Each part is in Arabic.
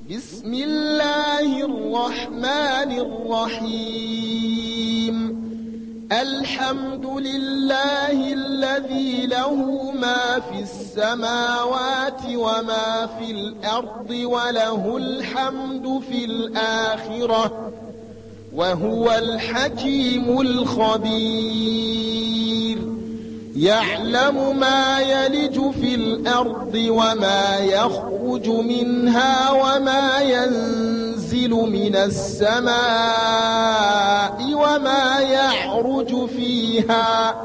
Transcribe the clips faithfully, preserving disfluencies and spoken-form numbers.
بسم الله الرحمن الرحيم الحمد لله الذي له ما في السماوات وما في الأرض وله الحمد في الآخرة وهو الحكيم الخبير يعلم ما يلج في الأرض وما يخرج منها وما ينزل من السماء وما يعرج فيها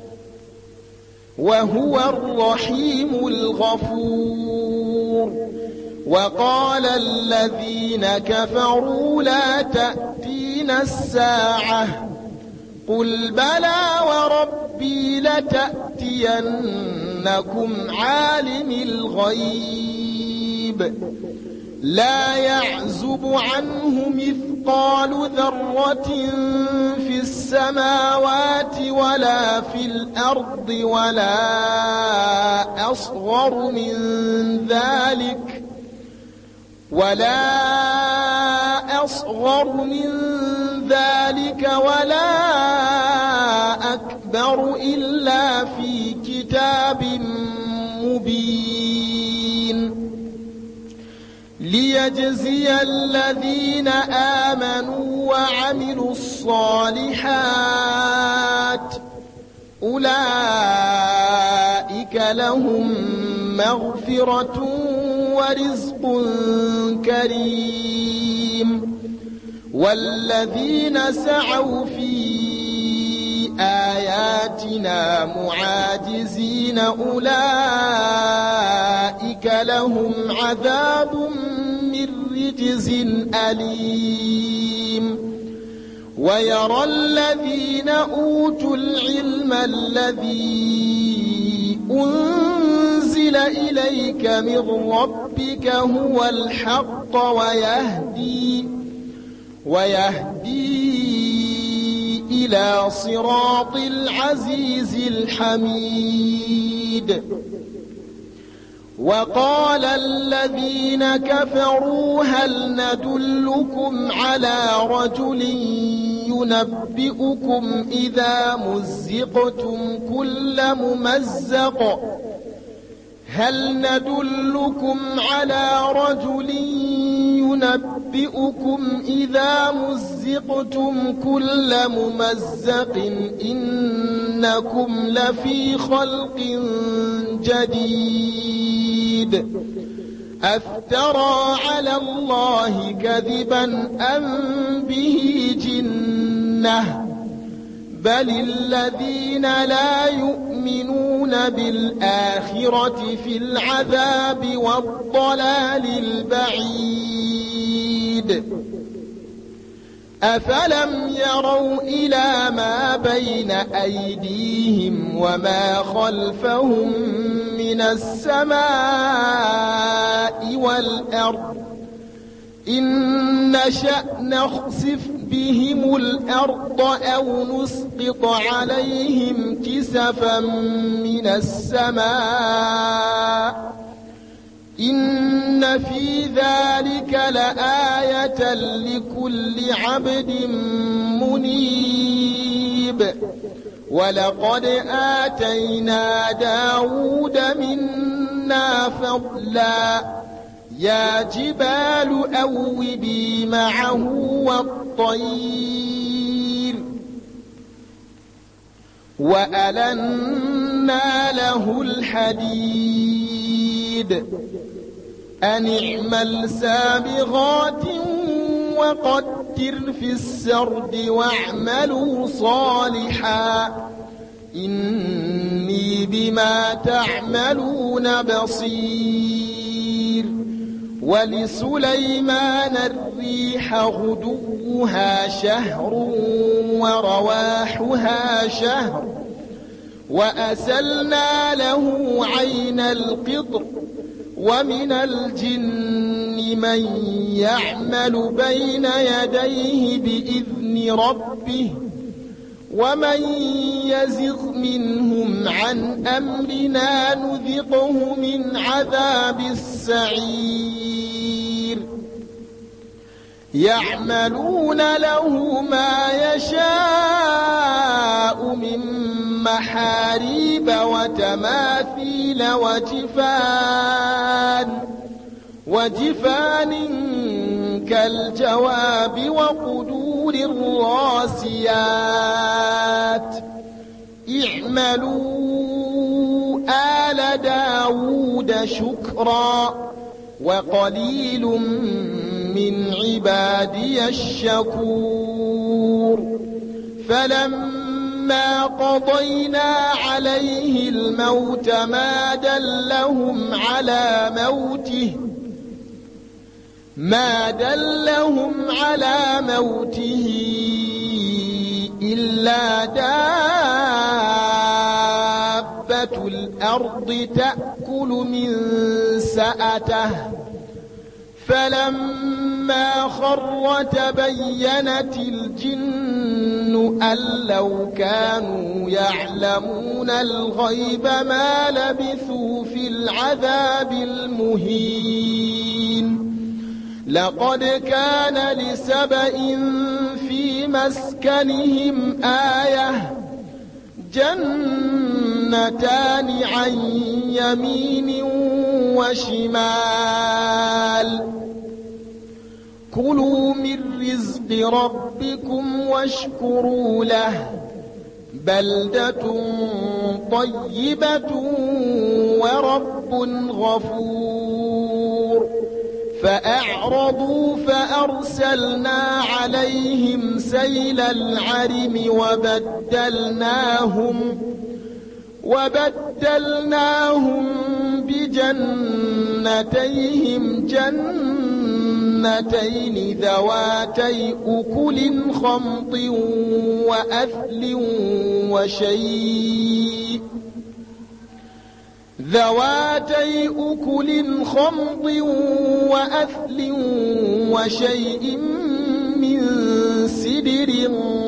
وهو الرحيم الغفور وقال الذين كفروا لا تأتينا الساعة قل بلى وربي لتأتينكم عالم الغيب لا يعزب عنه مثقال ذرة في السماوات ولا في الأرض ولا أصغر من ذلك ولا أصغر من ذلك ولا أكبر إلا في كتاب مبين ليجزي الذين آمنوا وعملوا الصالحات أولئك لهم مغفرة ورزق كريم والذين سعوا في آياتنا معاجزين أولئك لهم عذاب من رجز أليم ويرى الذين أوتوا العلم الذي أنزل إليك من ربك هو الحق ويهدي ويهدي إلى صراط العزيز الحميد وقال الذين كفروا هل ندلكم على رجل ينبئكم إذا مزقتم كل ممزق هل ندلكم على رجل ينبئكم إذا مزقتم كل ممزق إنكم لفي خلق جديد أفترى على الله كذبا أم به جنة بل الذين لا يؤمنون بالآخرة في العذاب والضلال البعيد أفلم يروا إلى ما بين أيديهم وما خلفهم من السماء والأرض إن نشأ نخسف بهم الأرض أو نسقط عليهم كسفا من السماء إن في ذلك لآية لكل عبد منيب ولقد آتينا داود منا فضلا يا جبال أوبي معه والطير وألنا له الحديد أن اعمل سابغات وقدر في السرد واعملوا صالحا إني بما تعملون بصير ولسليمان الريح غدوها شهر ورواحها شهر وأسلنا له عين القطر ومن الجن من يعمل بين يديه بإذن ربه ومن يزغ منهم عن أمرنا نذقه من عذاب السعير يعملون له ما يشاء من محاريب وتماثيل وجفان وجفان كالجواب وقدور الراسيات اعملوا آل داود شكرا وقليل من عبادي الشكور فلما قضينا عليه الموت ما دلهم على موته ما دلهم على موته إلا دابة الأرض تأكل من سأته فلما خر تبينت الجن أن لو كانوا يعلمون الغيب ما لبثوا في العذاب المهين لقد كان لسبإ في مسكنهم آية جنتان عن يمين وشمال كلوا من رزق ربكم واشكروا له بلدة طيبة ورب غفور فأعرضوا فأرسلنا عليهم سيل العرم وبدلناهم وبدلناهم بجنتيهم جنتين ذواتي أكل خمط وأثل وشيء ذواتي أكل خمط وأثل وشيء من سدر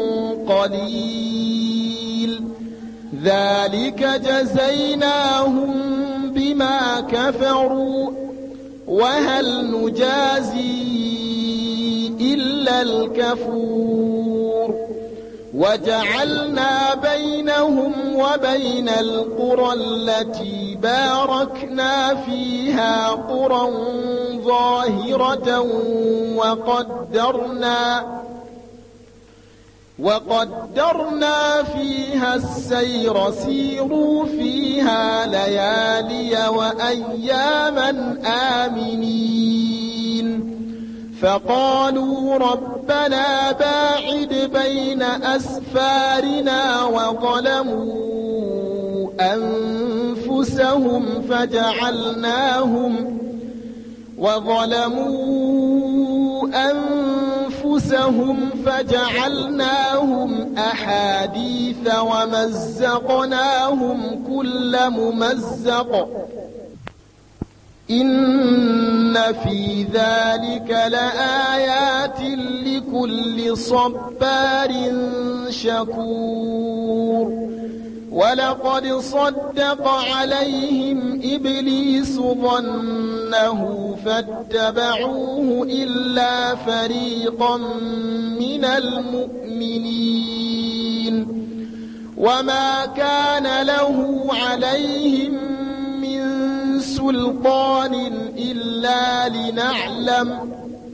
قليل ذلك جزيناهم بما كفروا وهل نجازي إلا الكفور وجعلنا بينهم وبين القرى التي باركنا فيها قرى ظاهرة وقدرنا وقدرنا فيها السير سيروا فيها ليالي وأياما آمنين فقالوا ربنا باعد بين أسفارنا وظلموا أنفسهم فجعلناهم وظلموا أنفسهم فجعلناهم أحاديث ومزقناهم كل ممزق إن في ذلك لآيات لكل صبار شكور ولقد صدق عليهم إبليس ظنه فاتبعوه إلا فريقا من المؤمنين وما كان له عليهم من سلطان إلا لنعلم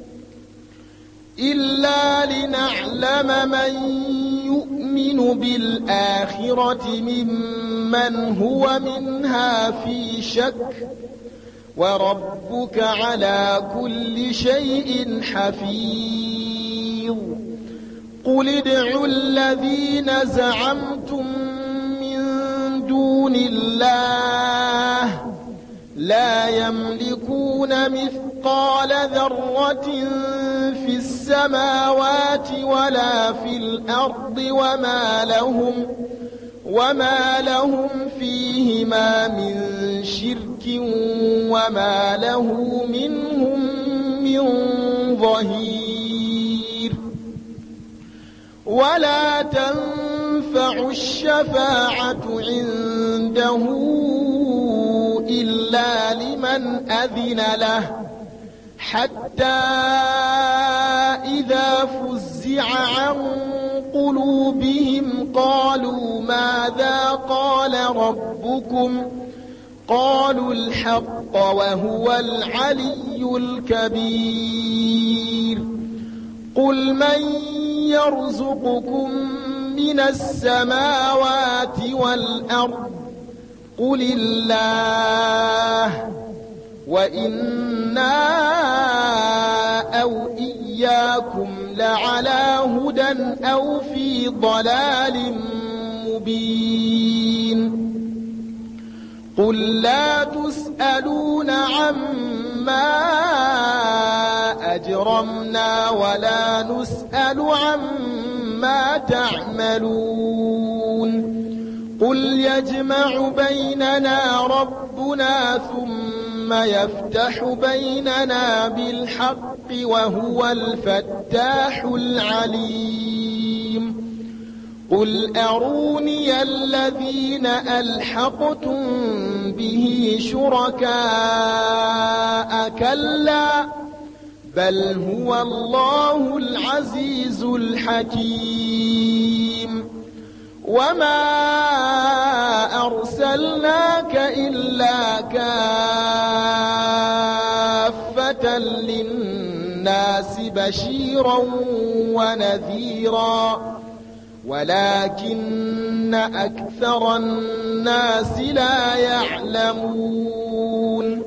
إلا لنعلم من يؤمن بالآخرة ممن هو منها في شك وربك على كل شيء حفيظ قل ادعوا الذين زعمتم من دون الله لا يملكون مثقال ذرة في السماوات ولا في الأرض وما لهم وما لهم فيهما من شرك وما له منهم من ظهير ولا تنفع الشفاعة عنده إلا لمن أذن له حتى إذا فزع عن قلوبهم قالوا ماذا قال ربكم قالوا الحق وهو العلي الكبير قل من يرزقكم من السماوات والأرض قل الله وإنا أو إياكم لعلى هدى أو في ضلال مبين قل لا تسألون عما أجرمنا ولا نسأل عما تعملون قل يجمع بيننا ربنا ثم يفتح بيننا بالحق وهو الفتاح العليم قل أروني الذين ألحقتم به شركاء كلا بل هو الله العزيز الحكيم وما أرسلناك إلا كافة للناس بشيرا ونذيرا ولكن أكثر الناس لا يعلمون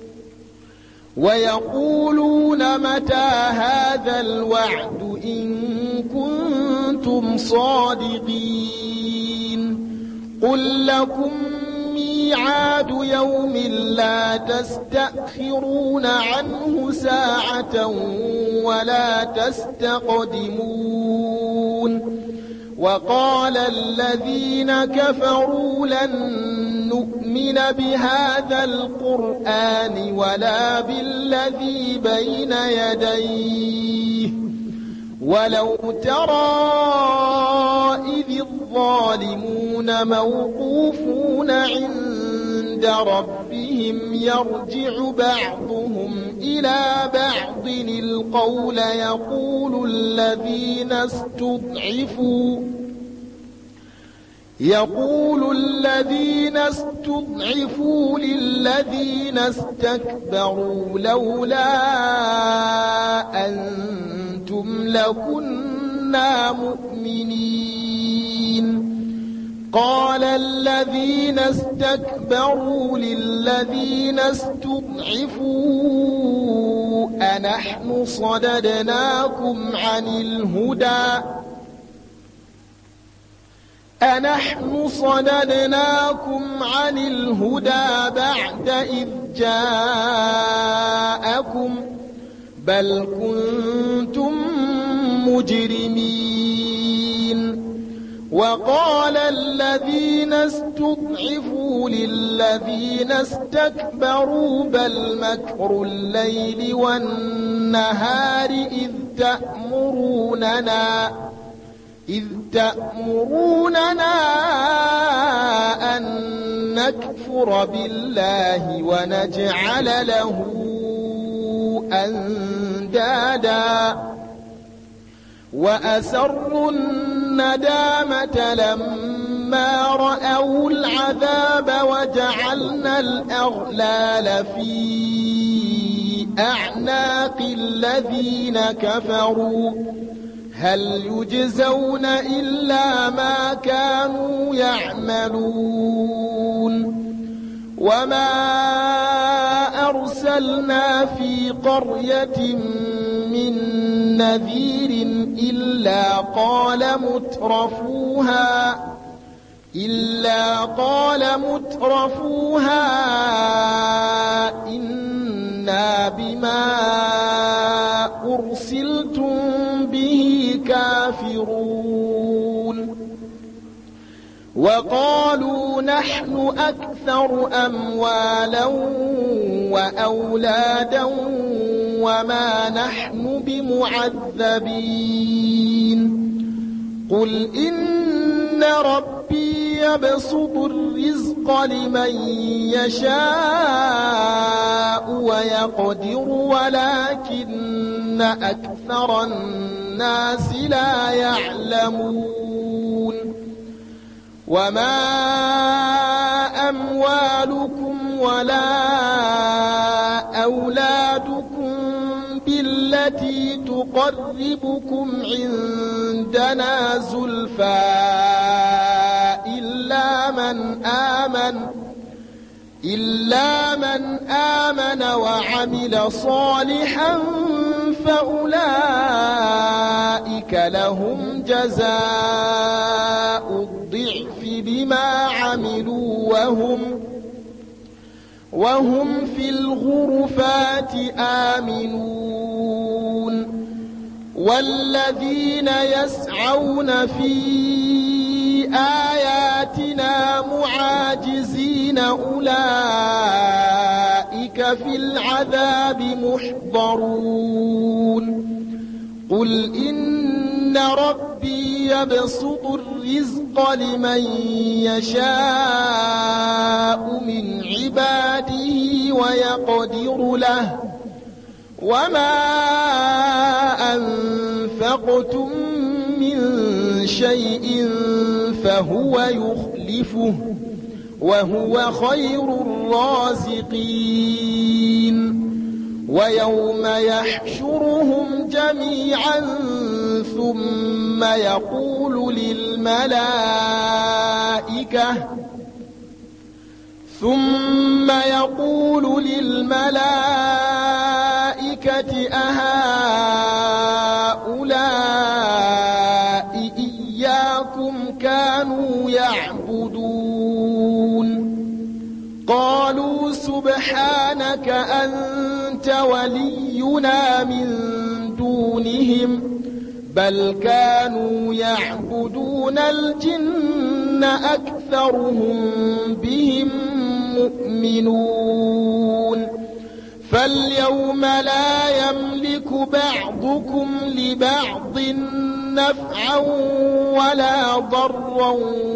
ويقولون متى هذا الوعد إن كنتم صادقين قل لكم ميعاد يوم لا تستأخرون عنه ساعة ولا تستقدمون وقال الذين كفروا لن نؤمن بهذا القرآن ولا بالذي بين يديه ولو ترى إذ الظالمون موقوفون عند ربهم يرجع بعضهم إلى بعض القول يقول الذين استضعفوا يقول الذين استضعفوا للذين استكبروا لولا أنتم لكنا مؤمنين قال الذين استكبروا للذين استضعفوا أنحن صددناكم عن الهدى أنحن صددناكم عن الهدى بعد إذ جاءكم بل كنتم مجرمين وقال الذين استضعفوا للذين استكبروا بل مكر الليل والنهار إذ تأمروننا إذ تأمروننا أن نكفر بالله ونجعل له أندادا وأسروا الندامة لما رأوا العذاب وجعلنا الأغلال في أعناق الذين كفروا هل يجزون إلا ما كانوا يعملون وما أرسلنا في قرية من نذير إلا قال مترفوها إلا قال مترفوها إنا بما أرسلتم به كافرون وقالوا نحن أكثر أموالا وأولادا وما نحن بمعذبين قل إن ربي يبسط الرزق لمن يشاء ويقدر ولكن أكثر الناس لا يعلمون وما أموالكم ولا أولادكم بالتي تقربكم عندنا زلفى إلا من آمن إلا من آمن وعمل صالحا فأولئك لهم جزاء الضعف بما عملوا وهم وهم في الغرفات آمنون والذين يسعون في آياتنا معاجزين أولئك في العذاب محضرون قل إن ربي يبسط الرزق لمن يشاء من عباده ويقدر له وما أنفقتم من شيء فهو يخلفه وهو خير الرازقين ويوم يحشرهم جميعا ثم يقول للملائكة ثم يقول للملائكة أهؤلاء إياكم كانوا يعبدون قالوا سبحانك أنت ولينا من دونهم بل كانوا يعبدون الجن أكثرهم بهم مؤمنون فاليوم لا يملك بعضكم لبعض نفعا ولا ضرا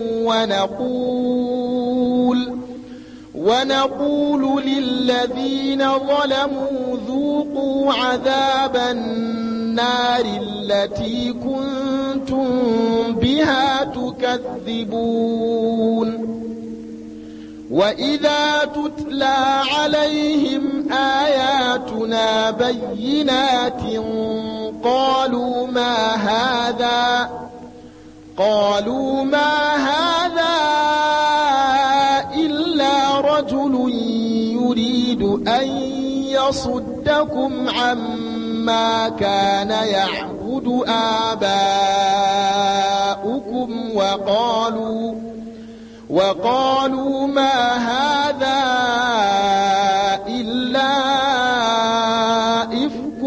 ونقول ونقول للذين ظلموا ذوقوا عذاب النار التي كنتم بها تكذبون وإذا تتلى عليهم آياتنا بينات قالوا ما هذا قالوا ما هذا إلا رجل يريد أن يصدكم عما كان يعبد آباؤكم وقالوا وقالوا ما هذا إلا إفك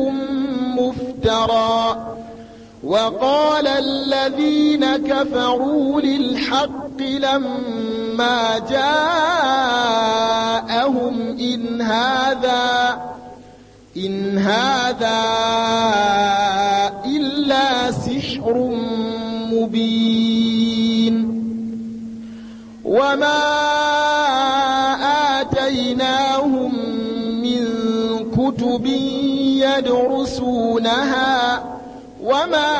مفترى وقال الذين كفروا للحق لما جاءهم إن هذا إن هذا إلا سحر مبين وما آتيناهم من كتب يدرسونها وما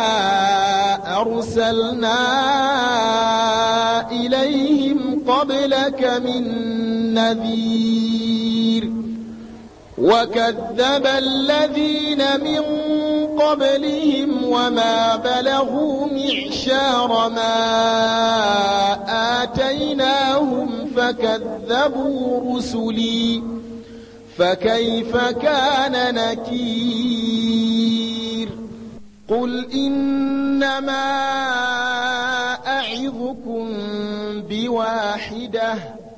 أرسلنا إليهم قبلك من نذير وكذب الذين من قبلهم وما بلغوا معشار ما آتيناهم فكذبوا رسلي فكيف كان نكير قل إنما أعظكم بواحدة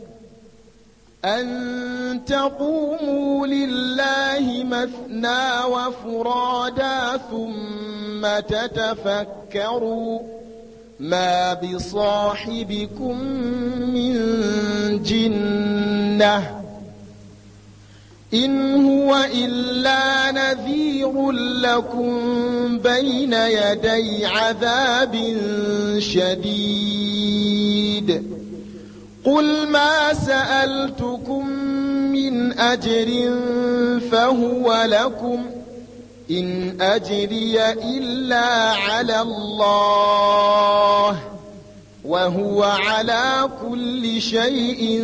أن تقوموا لله مثنى وفرادا ثم تتفكروا ما بصاحبكم من جنة إن هو إلا نذير نذير لكم بين يدي عذاب شديد قل ما سألتكم من أجر فهو لكم إن أجري إلا على الله وهو على كل شيء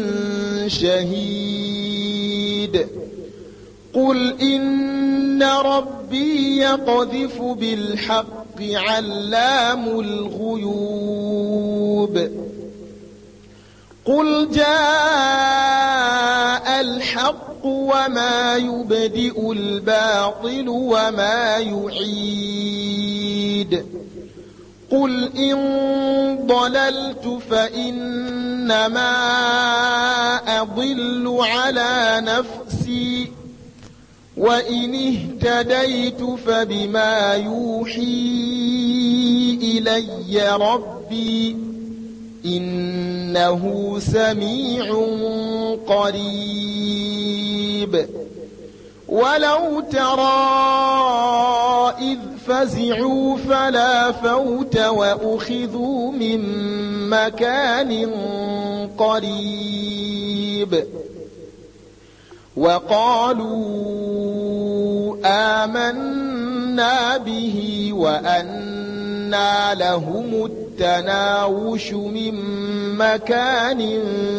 شهيد قل إن ربي يقذف بالحق علام الغيوب قل جاء الحق وما يبدئ الباطل وما يعيد قل إن ضللت فإنما أضل على نفسي وإن اهتديت فبما يوحي إلي ربي إنه سميع قريب ولو ترى إذ فزعوا فلا فوت وأخذوا من مكان قريب وقالوا آمنا به وأنى لهم التناوش من مكان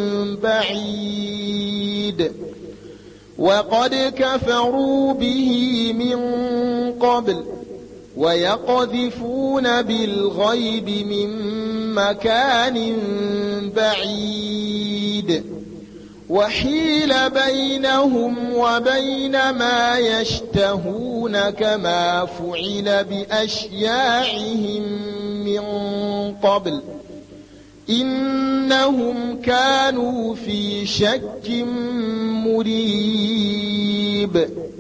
بعيد وقد كفروا به من قبل ويقذفون بالغيب من مكان بعيد وحيل بينهم وبين ما يشتهون كما فعل بأشياعهم من قبل إنهم كانوا في شك مريب